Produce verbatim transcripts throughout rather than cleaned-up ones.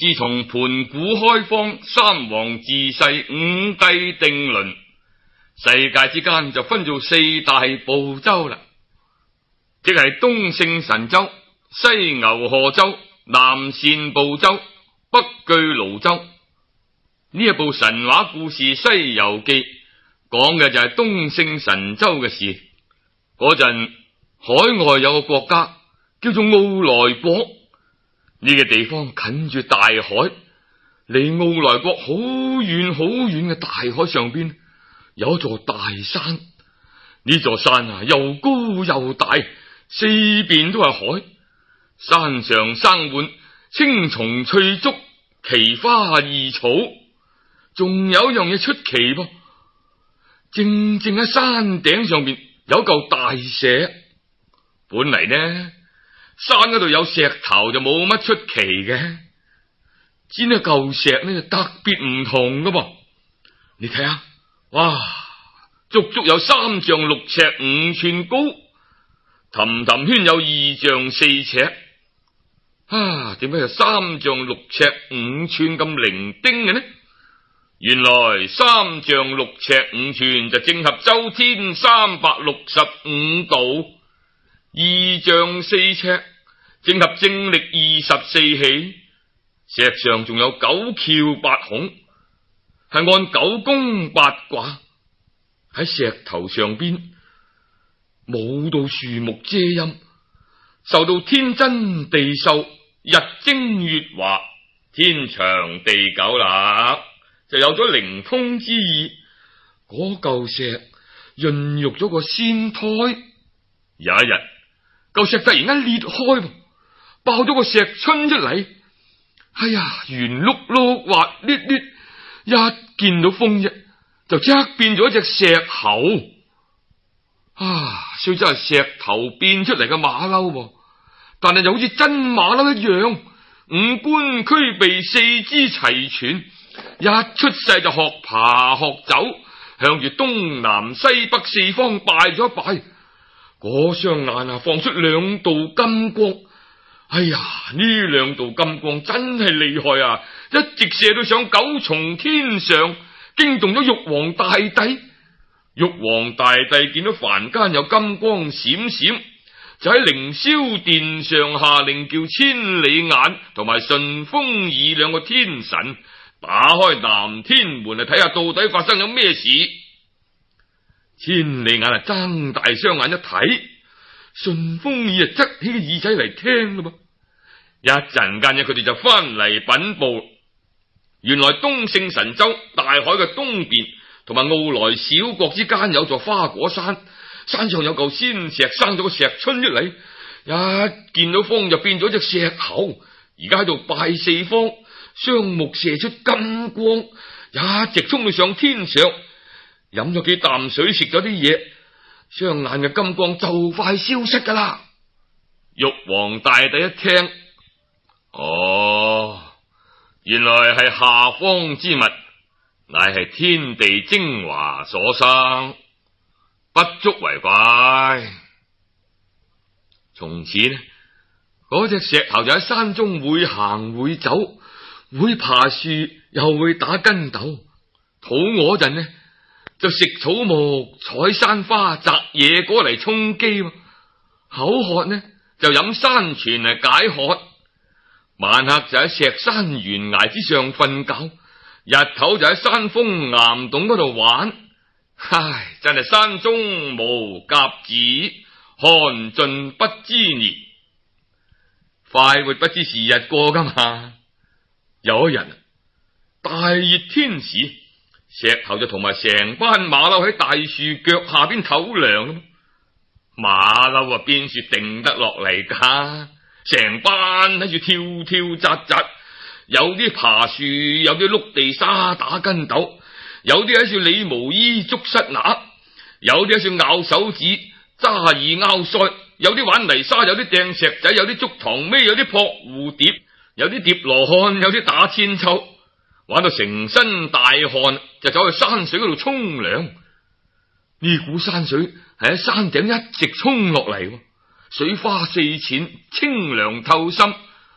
自從盤古開荒，三皇治世，五帝定倫，世界之間就分做四大部洲啦，即係東勝神州、西牛賀州、南贍部洲、北俱盧洲。呢一部神話故事《西遊記》講嘅就係東勝神州嘅事。嗰陣海外有個國家叫做奧來國，呢個地方近住大海，離奧來國好遠好遠嘅大海上邊有一座大山。呢座山啊又高又大，四邊都係海，山上生滿青松翠竹、奇花異草。仲有一樣嘢出奇噃，正正喺山頂上邊有嚿大石。本嚟呢，山嗰度有石頭就冇乜出奇嘅，只係嚿石呢就特別唔同噶噃。你睇下，哇，足足有三丈六尺五寸高，氹氹圈有二丈四尺。啊，點解有三丈六尺五寸咁伶仃嘅呢？原來三丈六尺五寸就正合周天三百六十五度，二丈四尺正合正曆二十四喜。石上仲有九竅八孔，係按九宮八卦。喺石頭上邊冇到樹木遮陰，受到天真地秀、日精月華、天長地久啦，就有咗靈通之意。嗰嚿石孕育咗個仙胎。有一日，嚿石突然間裂開，爆咗個石春出嚟。哎呀，圓碌碌、滑捋捋，一見到風啫，就即刻變咗一隻石猴。啊，雖則係石頭變出嚟嘅馬騮，但係就好似真馬騮一樣，五官俱備，四肢齊全。一出世就學爬學走，向住東南西北四方拜咗一拜。嗰雙眼啊，放出兩道金光。哎呀，呢兩道金光真係厲害啊！一直射到上九重天上，驚動咗玉皇大帝。玉皇大帝見到凡間有金光閃閃，就喺凌霄殿上下令叫千里眼同埋順風耳兩個天神打開南天門嚟睇下到底發生咗咩事。千里眼啊睜大雙眼一睇，順風耳啊側起個耳仔嚟聽咯噃。一陣間呢，佢哋就翻嚟稟報，原來東勝神州大海嘅東邊同埋奧來小國之間有座花果山，山上有嚿仙石生咗個石春出嚟，一見到風就變咗隻石猴，而家喺度拜四方，雙目射出金光，一直衝到上天上。飲咗幾啖水，食咗啲嘢，雙眼嘅金光就快消失噶啦。玉皇大帝一聽，哦，原來係下方之物，乃係天地精華所生，不足為怪。從此呢，嗰隻石頭就喺山中會行會走，會爬樹又會打筋斗，肚餓陣呢就食草木、採山花、摘野果嚟充飢，口渴呢就飲山泉嚟解渴。晚黑就喺石山懸崖之上瞓覺，日頭就喺山峰岩洞嗰度玩。唉，真係山中無甲子，寒盡不知年，快活不知時日過噶嘛。有一日大熱天時，石猴就同埋成班馬騮喺大樹腳下邊唞涼。馬騮啊邊處定得落嚟噶？成班喺住跳跳紮紮，有啲爬樹，有啲碌地沙打筋斗，有啲喺處理毛衣捉虱乸，有啲喺處咬手指揸耳拗腮，有啲玩泥沙，有啲掟石仔，有啲捉糖尾，有啲撲蝴蝶，有啲疊羅漢，有啲打千秋，玩到成身大汗，就走去山水嗰度沖涼。呢股山水係喺山頂一直沖落嚟，水花四濺，清涼透心。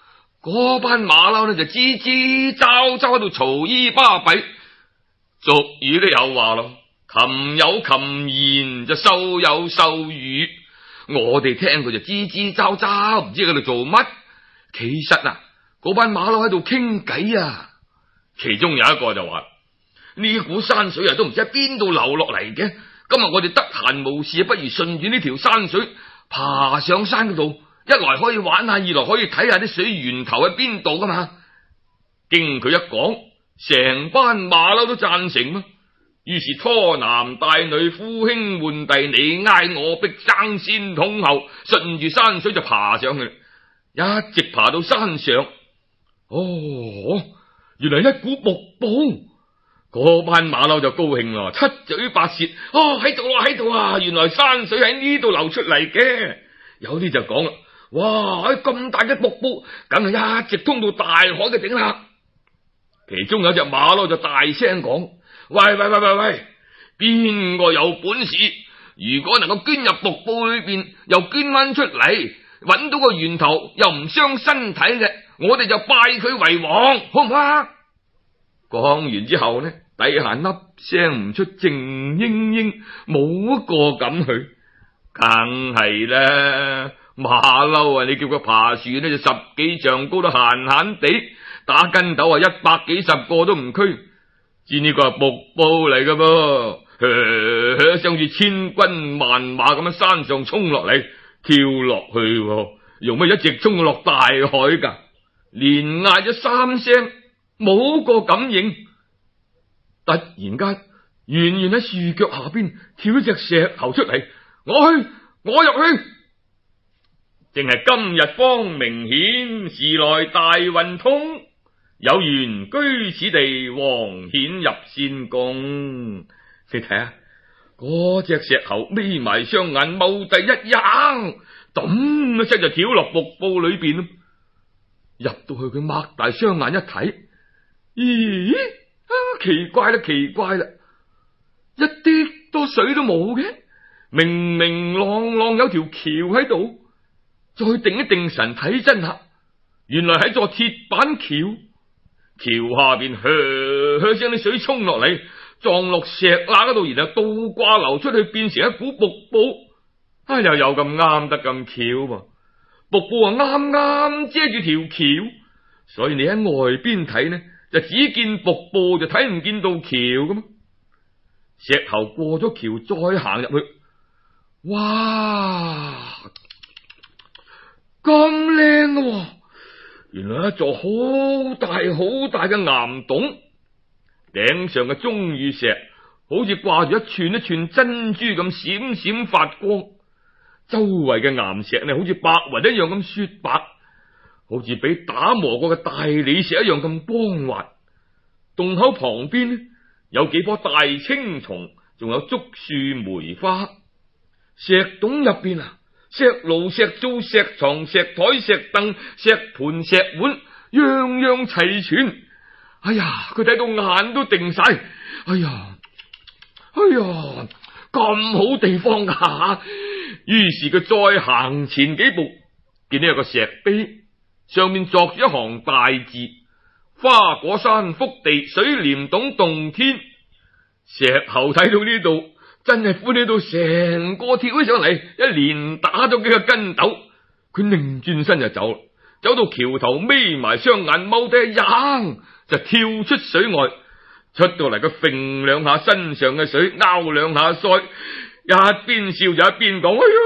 嗰班馬騮呢就吱吱喳喳喺度嘈咿巴閉。俗語都有話咯，禽有禽言，就獸有獸語。我哋聽佢就吱吱喳喳，唔知喺度做乜。其實啊，嗰班馬騮喺度傾偈啊。其中有一個就話：呢股山水啊，都唔知喺邊度流落嚟嘅。今日我哋得閒無事，不如順住呢條山水爬上山嗰度，一來可以玩下，二來可以睇下啲水源頭喺邊度噶嘛。經佢一講，成班馬騮都贊成啊。於是拖男帶女，呼兄喚弟，你挨我逼，爭先恐後，順住山水就爬上去，一直爬到山上。哦，原來一股瀑布。嗰班馬騮就高興啦，七嘴八舌。哦，喺度啊，喺度啊！原來山水喺呢度流出嚟嘅。有啲就講啦，哇，咁大嘅瀑布，梗係一直通到大海嘅頂啦。其中有隻馬騮就大聲講：喂喂喂喂喂，邊個有本事？如果能夠捐入瀑布裏邊，又捐翻出嚟，揾到個源頭，又唔傷身體嘅，我哋就拜佢為王，好唔好啊？講完之後呢，底下粒聲唔出，靜英英，冇一個敢去。梗係啦，馬騮啊，你叫佢爬樹呢，就十幾丈高都閒閒地，打筋斗啊一百幾十個都唔拘。知呢個係瀑布嚟噶噃，呵呵，像住千軍萬馬咁樣山上衝落嚟，跳落去，用乜一直衝落大海噶？連嗌咗三聲，冇個感應。突然間，遠遠喺樹腳下邊跳一隻石猴出嚟，我去，我入去。正係今日方明顯，時來大運通。有緣居此地，王顯入仙宮。你睇下，嗰隻石猴眯埋雙眼，踎低一扔，咚一聲就跳落瀑布裏邊。入到去，佢擘大雙眼一睇，咦？啊，奇怪啦，奇怪啦，一啲多水都冇嘅，明明朗朗有條橋喺度。再定一定神睇真下，原來係座鐵板橋。橋下邊噓噓聲啲水沖落嚟，撞落石罅嗰度，然後倒掛流出去，變成一股瀑布。啊，又有咁啱得咁巧噃！瀑布啊，啱啱遮住條橋，所以你喺外邊睇呢，就只見瀑布，就睇唔見到橋噶嘛。石猴過咗橋，再行入去，哇，咁靚喎！原來一座好大好大嘅岩洞，頂上嘅鐘乳石好似掛住一串一串珍珠咁閃閃發光，周圍嘅岩石呢好似白雲一樣咁雪白，好似俾打磨過嘅大理石一樣咁光滑。洞口旁邊呢有幾棵大青松，仲有竹樹梅花。石洞入邊啊，石爐、石灶、石床、石台、石凳、石盤、石碗，樣樣齊全。哎呀，佢睇到眼都定晒。哎呀，哎呀，咁好地方啊！於是佢再行前幾步，見到有個石碑，上面作住一行大字：花果山福地，水簾洞洞天。石猴睇到呢度，真係歡喜到成個跳起上嚟，一連打咗幾個筋斗。佢擰轉身就走，走到橋頭，眯埋雙眼，踎低一扔就跳出水外。出到嚟，佢揈兩下身上嘅水，拗兩下腮，一邊笑就一邊講：哎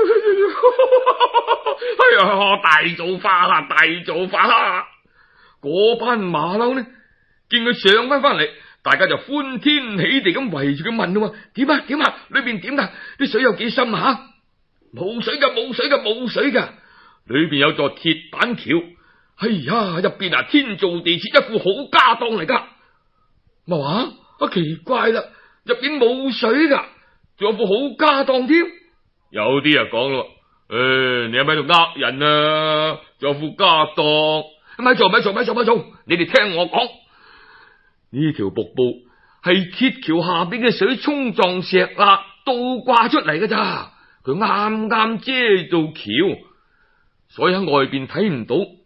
呀，哎呀，大造化啦，大造化啦！嗰班馬騮呢，見佢上翻翻嚟，大家就歡天喜地咁圍住佢問啊：點啊點啊？裏邊點噶？啲水有幾深啊？冇水噶，冇水噶，冇水噶！裏邊有座鐵板橋。哎呀，入邊啊，天造地設，一副好家當嚟噶。乜話？啊，奇怪啦，入邊冇水噶，仲有副好家當添。有啲啊講咯，誒，你係咪喺度呃人啊？仲有副家當，咪做咪做咪做咪做，你哋聽我講，呢條瀑布係鐵橋下邊嘅水沖撞石罅倒掛出嚟㗎咋，佢啱啱遮到橋，所以喺外邊睇唔到。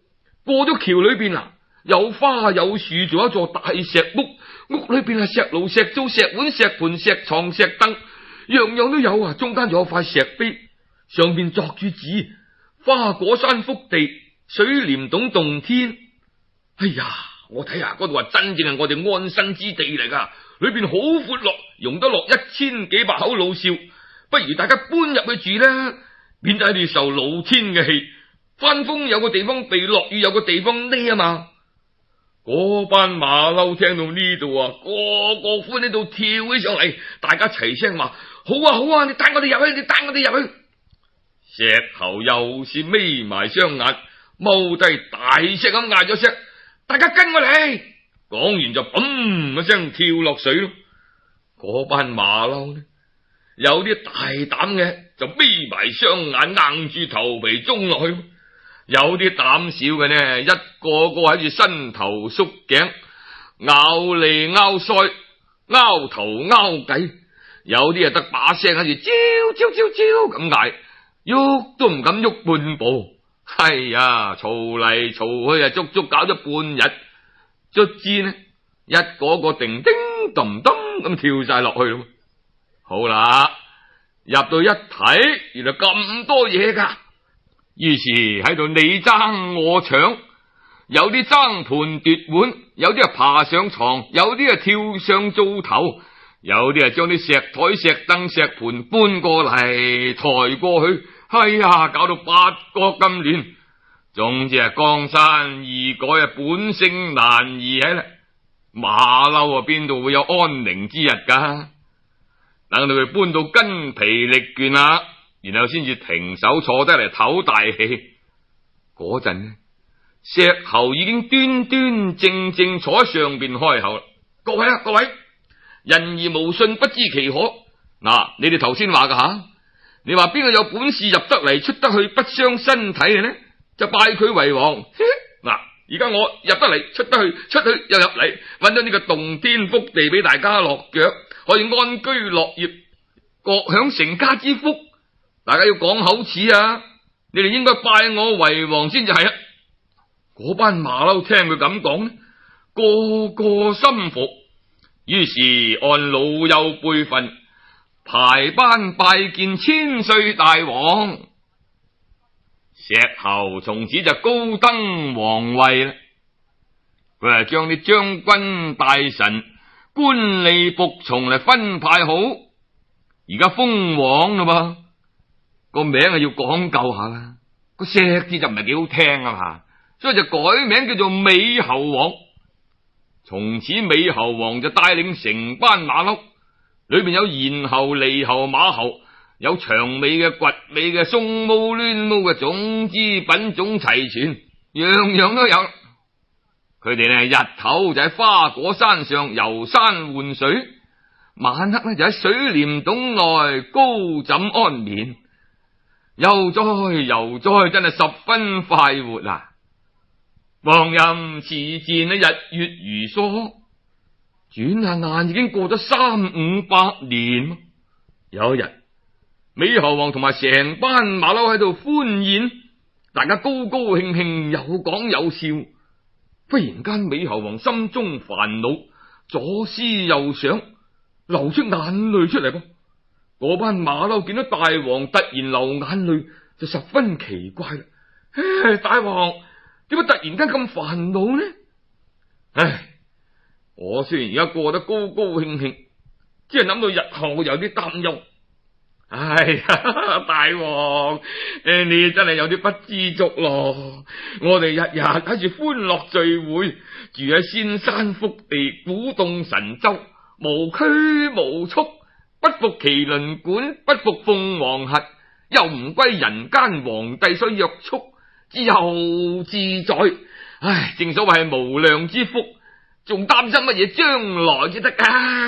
過咗橋裏邊啊，有花有樹，仲有一座大石屋，屋裏邊係石爐、石灶、石碗、石盤、石床、石凳，樣樣都有啊。中間仲有塊石碑，上邊作住字：花果山福地，水簾洞洞天。哎呀，我睇下嗰度係真正係我哋安身之地嚟噶，裏邊好闊落，容得落一千幾百口老少。不如大家搬入去住啦，免得喺度受老天嘅氣。翻風有個地方避，落雨有個地方匿啊嘛。嗰班馬騮聽到呢度啊，個個歡喺度跳起上嚟，大家齊聲話：好啊好啊，你帶我哋入去，你帶我哋入去。石猴又是眯埋雙眼，踎低大聲咁嗌咗聲：大家跟我嚟！講完就砰一聲跳落水咯。嗰班馬騮呢，有啲大膽嘅就眯埋雙眼，硬住頭皮衝落去。有啲膽小嘅呢，一個個喺住伸頭縮頸，拗脷拗腮，拗頭拗計。有啲啊得把聲喺住招招招招咁嗌，喐都唔敢喐半步。係呀，嘈嚟嘈去啊，足足搞咗半日，卒之呢，一個個叮叮咚咚咁跳晒落去咯。好啦，入到一睇，原來咁多嘢噶。於是喺度你爭我搶，有啲爭盤奪碗，有啲係爬上床，有啲係跳上灶頭，有啲係將啲石台、石凳、石盤搬過嚟抬過去。哎呀，搞到八國咁亂。總之係江山易改啊，本性難移喺啦。馬騮啊，邊度會有安寧之日噶？等到佢搬到筋疲力倦啦，然後先至停手坐低嚟唞大氣。嗰陣呢，石猴已經端端正正坐喺上邊開口啦：各位啊，各位，人而無信，不知其可。嗱，你哋頭先話噶吓，你話邊個有本事入得嚟出得去不傷身體嘅呢？就拜佢為王。嗱，而家我入得嚟出得去，出去又入嚟，揾到呢個洞天福地俾大家落腳，可以安居樂業，各享成家之福。大家要講口齒啊！你哋應該拜我為王先至係啊！嗰班馬騮聽佢咁講，個個心服，於是按老幼輩分排班拜見千歲大王。石猴從此就高登皇位啦。佢係將啲將軍大臣、官吏僕從嚟分派好，而家封王啦噃。個名係要講究下啦，個石字就唔係幾好聽啊嘛，所以就改名叫做美猴王。從此美猴王就帶領成班馬騮，裏邊有賢猴、獼猴、馬猴，有長尾嘅、掘尾嘅、鬆毛、攣毛嘅，總之品種齊全，樣樣都有。佢哋呢，日頭就喺花果山上遊山玩水，晚黑呢就喺水簾洞內高枕安眠。悠哉悠哉，真係十分快活啊！光陰似箭，日月如梭，轉下眼已經過咗三五百年。有一日，美猴王同埋成班馬騮喺度歡宴，大家高高興興，有講有笑。忽然間，美猴王心中煩惱，左思右想，流出眼淚出嚟噃。嗰班馬騮見到大王突然流眼淚，就十分奇怪啦。唉，大王點解突然間咁煩惱呢？唉，我雖然而家過得高高興興，只係諗到日後有啲擔憂。唉呀，大王，誒，你真係有啲不知足咯。我哋日日喺住歡樂聚會，住喺仙山福地、古洞神州，無拘無束，不服麒麟管，不服鳳凰核，又唔歸人間皇帝所約束，自由自在。唉，正所謂係無量之福，仲擔心乜嘢將來至得噶？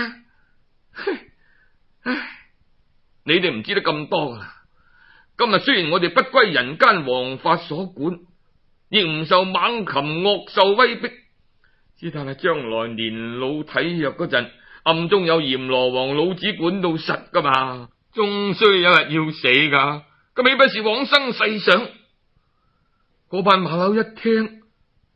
唉，你哋唔知得咁多噶啦。今日雖然我哋不歸人間王法所管，亦唔受猛禽惡獸威逼，只但係將來年老體弱嗰陣，暗中有閻羅王老子管到實噶嘛，終須有日要死噶，咁豈不是往生世上？嗰班馬騮一聽，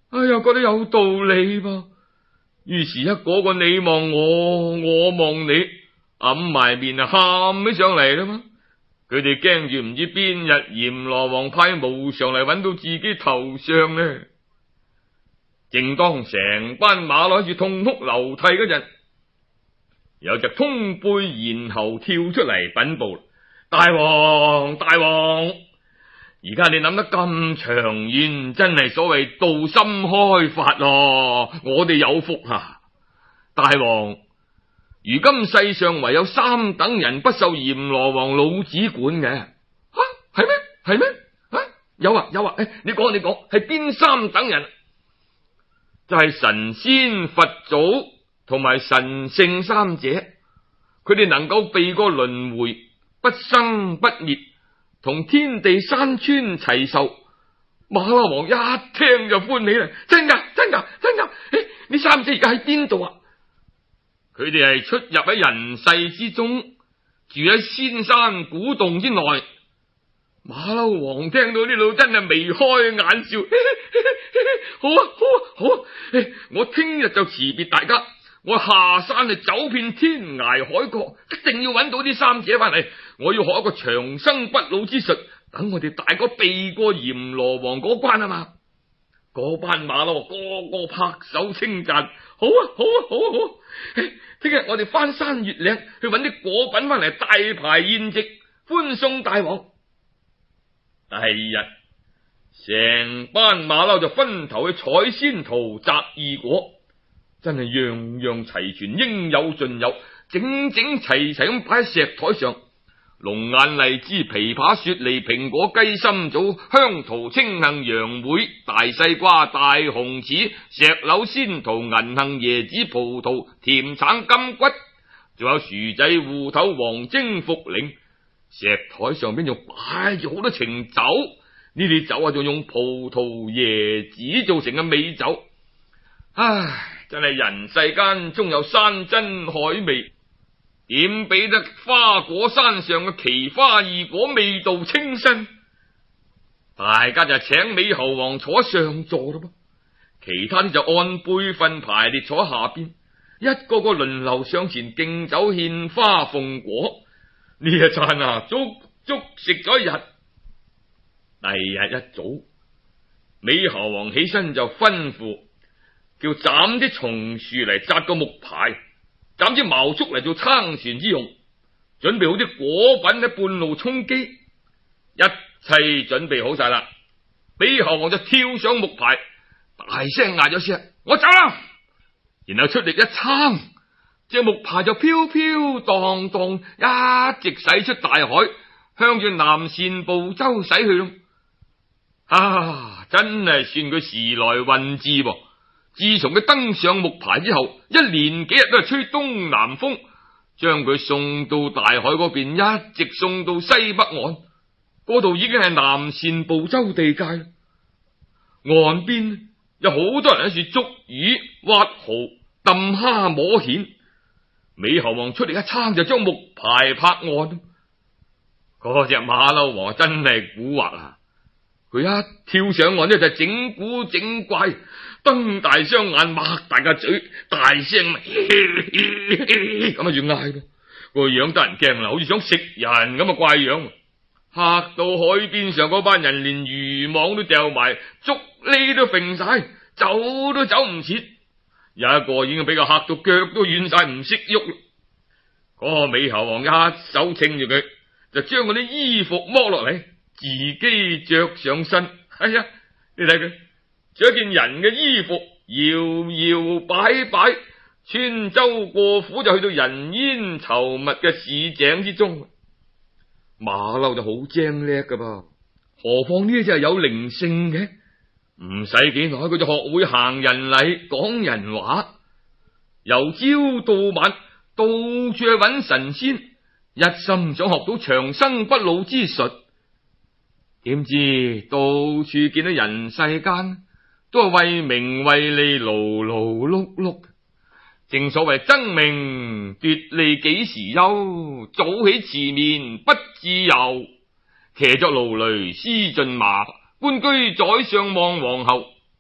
哎呀，覺得有道理噃。於是，一個個你望我，我望你，揞埋面啊，喊起上嚟啦嘛。佢哋驚住唔知邊日閻羅王派無常嚟揾到自己頭上呢。正當成班馬騮住痛哭流涕嗰陣，有隻通背猿猴跳出嚟稟報：大王，大王，而家你諗得咁長遠，真係所謂道心開發咯，我哋有福啊！大王，如今世上唯有三等人不受閻羅王老子管嘅。吓，係咩？係咩？啊，有啊有啊！誒，你講你講，係邊三等人？就係神仙、佛祖同埋神聖三者，佢哋能夠避過輪迴，不生不滅，同天地山川齊壽。馬騮王一聽就歡喜啦，真噶真噶真噶！誒，呢三者而家喺邊度啊？佢哋係出入喺人世之中，住喺仙山古洞之內。馬騮王聽到呢度真係眉開眼笑，嘿嘿嘿嘿，好啊好啊好啊！我聽日就辭別大家，我下山去走遍天涯海角，一定要揾到啲三者翻嚟。我要學一個長生不老之術，等我哋大哥避過閻羅王嗰關啊嘛！嗰班馬騮個個拍手稱讚，好啊好啊好啊好啊！聽日我哋翻山越嶺去揾啲果品翻嚟，大排宴席，歡送大王。第二日，成班馬騮就分頭去採仙桃、摘異果，真係樣樣齊全，應有盡有，整整齊齊咁擺喺石台上。龍眼、荔枝、枇杷、雪梨、蘋果、雞心棗、香桃、青杏、楊梅、大西瓜、大紅柿、石榴、仙桃、銀杏、椰子、葡萄、甜橙、金桔，仲有薯仔、芋頭、黃精、茯苓。石台上邊仲擺住好多情酒，呢啲酒啊，仲用葡萄、椰子做成嘅美酒。唉，真係人世間中有山珍海味，點比得花果山上嘅奇花異果味道清新？大家就請美猴王坐上座咯，其他啲就按輩分排列坐下邊，一個個輪流上前敬酒獻花奉果。呢一餐啊，足足食咗一日。第二日一早，美猴王起身就吩咐，叫斬啲松樹嚟紮個木牌，斬啲茅竹嚟做撐船之用，準備好啲果品喺半路充飢，一切準備好晒啦。美猴王就跳上木牌，大聲嗌咗聲：我走啦！然後出力一撐，隻木牌就飄飄蕩蕩，一直駛出大海，向住南贍部洲駛去咯。啊，真係算佢時來運至噃！自從佢登上木牌之後，一連幾日都係吹東南風，將佢送到大海嗰邊，一直送到西北岸，嗰度已經係南贍部洲地界。岸邊有好多人喺處捉魚、挖蠔、抌蝦、摸蜆。美猴王出嚟一撐就將木牌拍岸。嗰隻馬騮王真係蠱惑啊！佢一跳上岸呢，就整蠱整怪，瞪大雙眼，擘大個嘴，大聲咁喺度嗌咯，個樣得人驚啦，好似想食人咁嘅怪樣，嚇到海邊上嗰班人連漁網都掉埋，竹呢都揈晒，走都走唔切。有一個已經俾佢嚇到腳都軟晒，唔識喐啦。嗰個美猴王一手稱住佢，就將嗰啲衣服剝落嚟，自己着上身。哎呀，你睇佢着一件人嘅衣服，搖搖擺擺，穿州過府就去到人煙稠密嘅市井之中。馬騮就好精叻噶噃，何況呢隻係有靈性嘅，唔使幾耐佢就學會行人禮、講人話，由朝到晚到處去揾神仙，一心想學到長生不老之術。點知到處見到人世間都係為名為利，勞勞碌碌。正所謂爭名奪利幾時休，早起遲眠不自由。騎着勞雷思駿馬，官居宰相望皇后。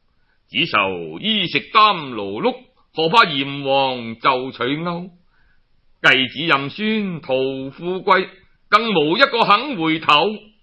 只愁衣食擔勞碌，何怕閻王就取鈎？繼子任孫圖富貴，更無一個肯回頭。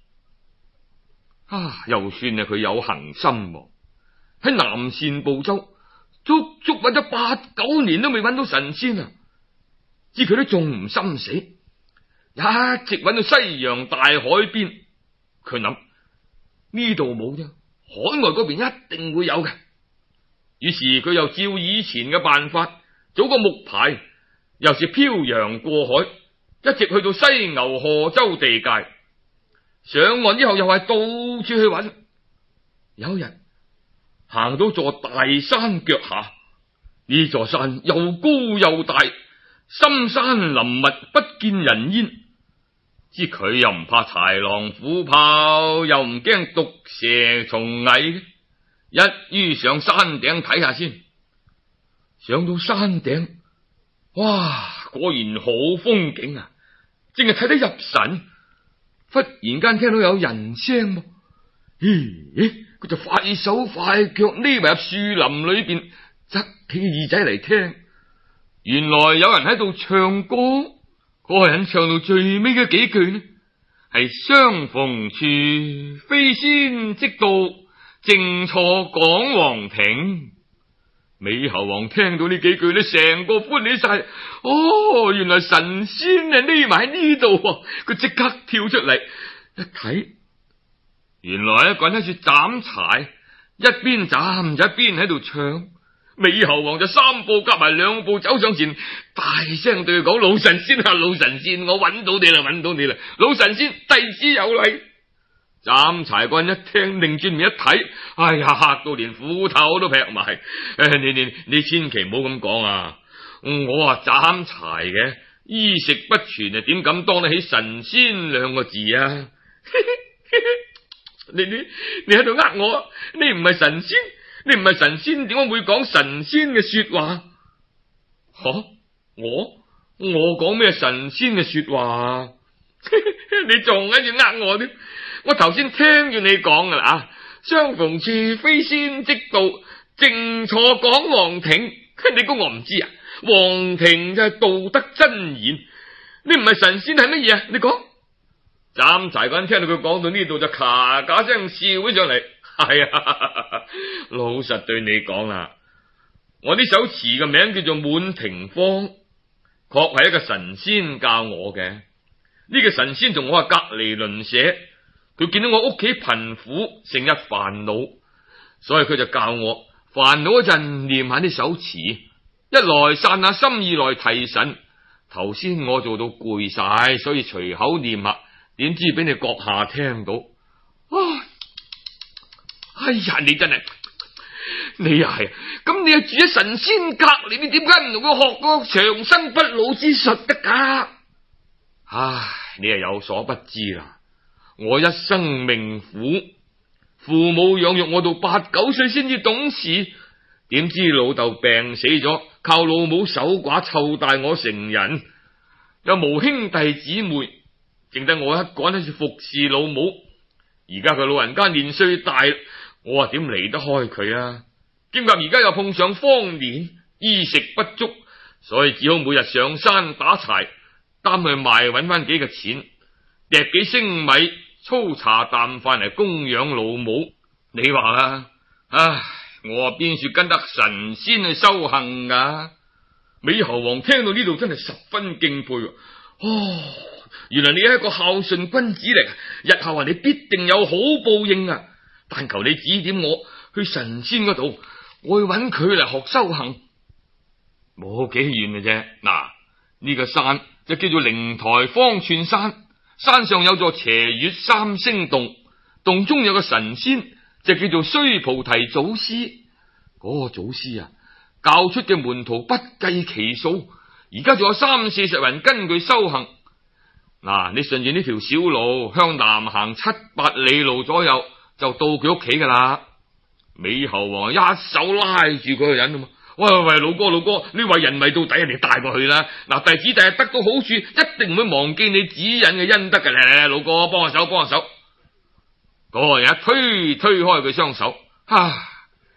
啊，又算係佢有恒心喎，喺南贍部洲足足揾咗八九年都未揾到神仙啊！知佢都仲唔心死，一直揾到西洋大海邊。佢諗呢度冇啫，海外嗰邊一定會有嘅。於是佢又照以前嘅辦法，組個木牌，又是漂洋過海，一直去到西牛賀州地界。上岸之後又係到處去揾。有一日行到座大山腳下，呢座山又高又大，深山林密，不見人煙。知佢又唔怕豺狼虎豹，又唔驚毒蛇蟲蟻，一於上山頂睇下先。上到山頂，哇，果然好風景啊，淨係睇得入神。忽然間聽到有人聲，咦，佢就快手快腳匿埋入樹林裏邊，側起耳仔嚟聽。原來有人喺度唱歌，嗰個人唱到最尾嘅幾句呢，係相逢處飛仙即到，正錯講皇庭。美猴王聽到呢幾句呢，成個歡喜晒。哦，原來神仙啊匿埋喺呢度，佢即刻跳出嚟一睇，原來一個人喺處斬柴，一邊斬就一邊喺度唱。美猴王就三步夾埋兩步走上前，大聲對佢講：老神仙啊，老神仙，我揾到你啦，揾到你啦！老神仙，弟子有禮。斬柴嗰人一聽，擰轉面一睇，哎呀，嚇到連斧頭都劈埋。誒，你你你千祈唔好咁講啊！我話斬柴嘅，衣食不全啊，點敢當得起神仙兩個字啊？你你你喺度呃我，你唔係神仙，你唔係神仙，點解會講神仙嘅說話？吓、啊，我我講咩神仙嘅說話？你仲喺度呃我添？我頭先聽住你講噶啦啊！相逢處飛仙即到，正錯講皇庭。你估我唔知啊？皇庭就係道德真言，你唔係神仙係乜嘢啊？你講。斬柴嗰人聽到佢講到呢度就咔咔聲笑咗上嚟。係啊，老實對你講啦，我呢首詞嘅名叫做《滿庭芳》，確係一個神仙教我嘅。呢、這個神仙同我係隔籬鄰舍。佢見到我屋企貧苦，成日煩惱，所以佢就教我煩惱嗰陣念下呢首詞，一來散下心，二來提神。頭先我做到攰晒，所以隨口念下，點知俾你閣下聽到。啊，哎呀，你真係，你又係，咁你又住喺神仙隔籬，你點解唔同佢學個長生不老之術得噶？唉，你又有所不知啦。我一生命苦，父母養育我到八九歲先至懂事，點知老豆病死咗，靠老母守寡湊大我成人，又無兄弟姊妹，淨得我一個人喺度服侍老母。而家佢老人家年歲大，我話點離得開佢啊？兼夾而家又碰上荒年，衣食不足，所以只好每日上山打柴，擔去賣，搵翻幾個錢，掟幾升米，粗茶淡飯嚟供養老母。你話啦，唉，我話邊處跟得神仙去修行噶？美猴王聽到呢度真係十分敬佩。哦，原來你係一個孝順君子嚟，日後啊你必定有好報應啊！但求你指點我去神仙嗰度，我去揾佢嚟學修行。冇幾遠嘅啫。嗱，呢個山就叫做靈台方寸山。山上有座斜月三星洞，洞中有個神仙，就叫做須菩提祖師。嗰、那個祖師啊，教出嘅門徒不計其數，而家仲有三四十人跟佢修行。嗱，你順住呢條小路向南行七八里路左右，就到佢屋企噶啦。美猴王一手拉住佢個人啊嘛，喂喂喂，老哥老哥，你為人為到底，你帶過去啦。嗱，弟子第日得到好處，一定唔會忘記你指引嘅恩德嘅。嚟嚟嚟，老哥幫下手幫下手。嗰個人一推推開佢雙手，啊，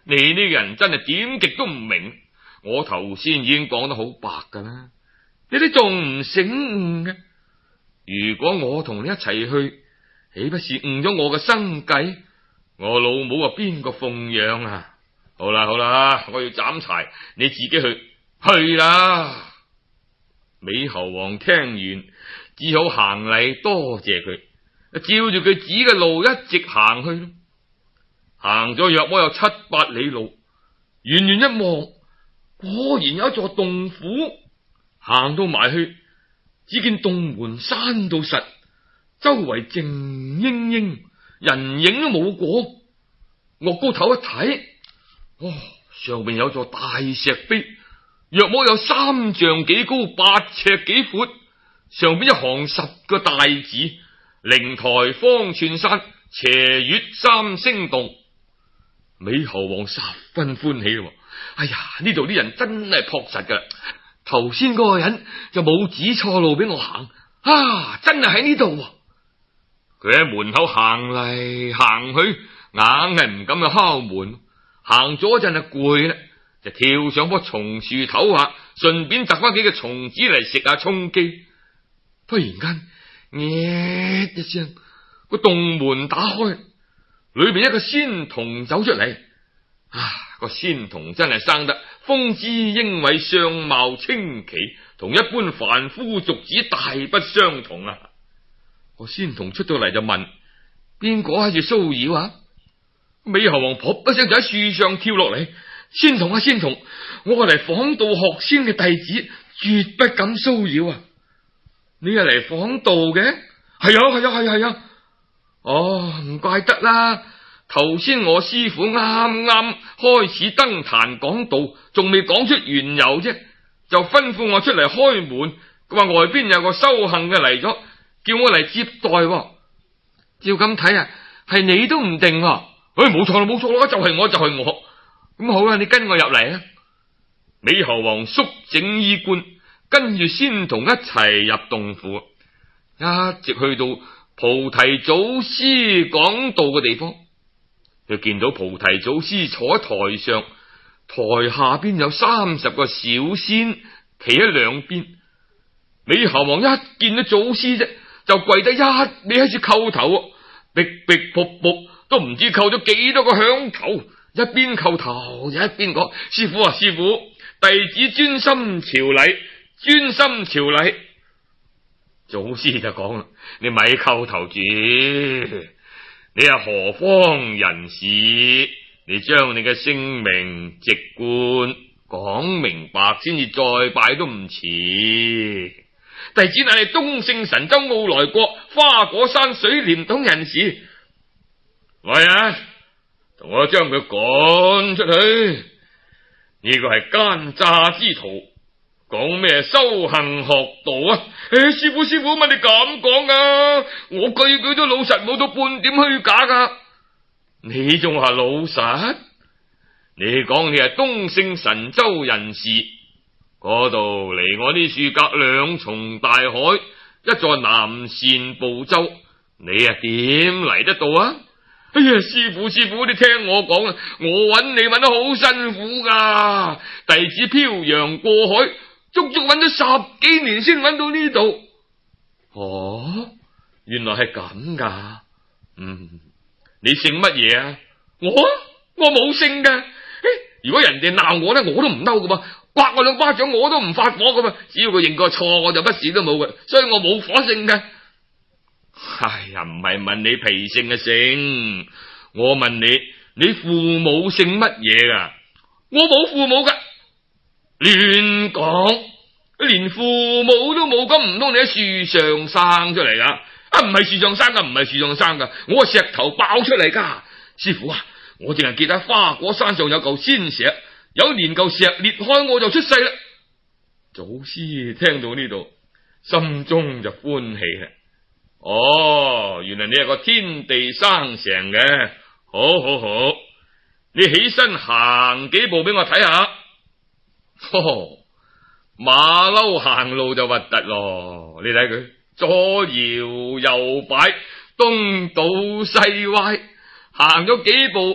你呢個人真係點極都唔明，我頭先已經講得好白噶啦，你哋仲唔醒悟嘅？如果我同你一齊去，豈不是誤咗我嘅生計？我老母啊，邊個奉養啊？好啦好啦，我要斬柴，你自己去去啦。美猴王聽完，只好行禮多謝佢，照住佢指嘅路一直行去。行咗約莫有七八里路，遠遠一望，果然有一座洞府。行到埋去，只見洞門閂到實，周圍靜英英，人影都冇過。岳高頭一睇，哦，上邊有座大石碑，約莫有三丈幾高，八尺幾闊，上邊一行十個大字：靈台方寸山，斜月三星洞。美猴王十分歡喜咯，哎呀，呢度啲人真係樸實噶，頭先嗰個人就冇指錯路俾我行，啊，真係喺呢度。佢喺門口行嚟行去，硬係唔敢去敲門。行咗一陣就攰啦，就跳上棵松樹唞下，順便摘翻幾個松子嚟食下充飢。忽然間，嘢一聲，個洞門打開，裏邊一個仙童走出嚟。啊，個仙童真係生得風姿英偉，相貌清奇，同一般凡夫俗子大不相同啊！個仙童出到嚟就問：邊個喺度騷擾啊？美猴王噗一聲就喺樹上跳落嚟。仙童啊仙童，我係嚟訪道學仙嘅弟子，絕不敢騷擾啊！你係嚟訪道嘅？係啊係啊係啊係啊！哦，唔怪得啦，頭先我師父啱啱開始登壇講道，仲未講出緣由啫，就吩咐我出嚟開門，佢話外邊有個修行嘅嚟咗，叫我嚟接待。照咁睇啊，係你都唔定。唉，冇錯啦冇錯啦，就係我就係我。咁好啦，你跟我入嚟啊！美猴王肅整衣冠，跟住仙童一齊入洞府，一直去到菩提祖師講道嘅地方。佢見到菩提祖師坐喺台上，台下邊有三十個小仙企喺兩邊。美猴王一見到祖師啫，就跪低一味喺住叩頭，逼逼卜卜都唔知叩咗幾多個響頭。一邊叩頭一邊講：師父啊師父，弟子專心朝禮，專心朝禮。祖師就講啦：你咪叩頭住，你係何方人士？你將你嘅姓名籍貫講明白先至再拜都唔遲。弟子乃係東勝神州傲來國花果山水簾洞人士。來啊，同我將佢趕出去！呢個係奸詐之徒，講咩修行學道啊？誒，師父師父，乜你咁講啊？我句句都老實，冇到半點虛假噶。你仲話老實？你講你係東勝神州人士，嗰度離我呢樹隔兩重大海，一座南贍部洲，你啊點嚟得到啊？哎呀，師父師父，你聽我講啊，我揾你揾得好辛苦噶，弟子漂洋過海，足足揾咗十幾年先揾到呢度。哦，原來係咁噶。嗯，你姓乜嘢啊？我我冇姓噶。如果人哋鬧我咧，我都唔嬲噶噃，刮我兩巴掌我都唔發火噶噃。只要佢認個錯，我就乜事都冇嘅，所以我冇火性嘅。哎呀，唔係問你脾性嘅性，我問你，你父母姓乜嘢噶？我冇父母噶。亂講，連父母都冇，咁唔通你喺樹上生出嚟噶？啊，唔係樹上生噶，唔係樹上生噶，我係石頭爆出嚟噶。師父啊，我淨係記得花果山上有嚿仙石，有年嚿石裂開我就出世啦。祖師聽到呢度，心中就歡喜啦。哦，原來你係個天地生成嘅，好好好，你起身行幾步俾我睇下。呵呵，馬騮行路就核突咯，你睇佢左搖右擺，東倒西歪，行咗幾步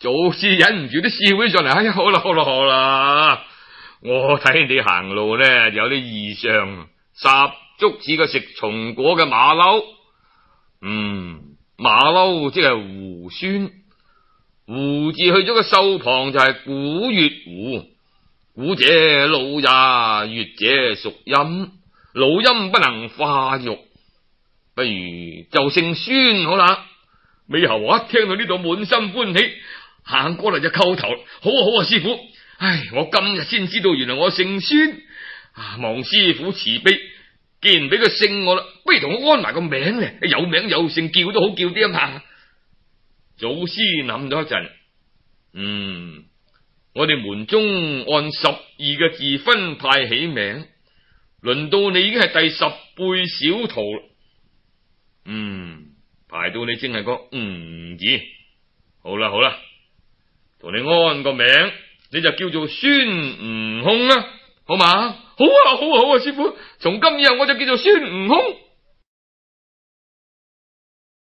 祖師忍唔住都笑起上嚟，哎呀，好啦好啦好啦，我睇你行路呢有啲異常，十足似個食松果嘅馬騮。嗯，馬騮即係胡孫，胡字去咗個獸旁就係古月胡，古者老也，月者屬陰，老陰不能化育，不如就姓孫好啦。美猴王一聽到呢度滿心歡喜，行過嚟就叩頭，好啊好啊，師傅，唉，我今日先知道原來我姓孫啊，望師傅慈悲，既然俾佢姓我啦，不如同我安埋個名咧，有名有姓叫都好叫啲啊嘛。祖師諗咗一陣，嗯，我哋門中按十二個字分派起名，輪到你已經係第十輩小徒，嗯，排到你正係個吳字，好啦好啦，同你安個名，你就叫做孫悟空啦，好嘛？好啊好啊好啊，師傅，從今以後我就叫做孫悟空。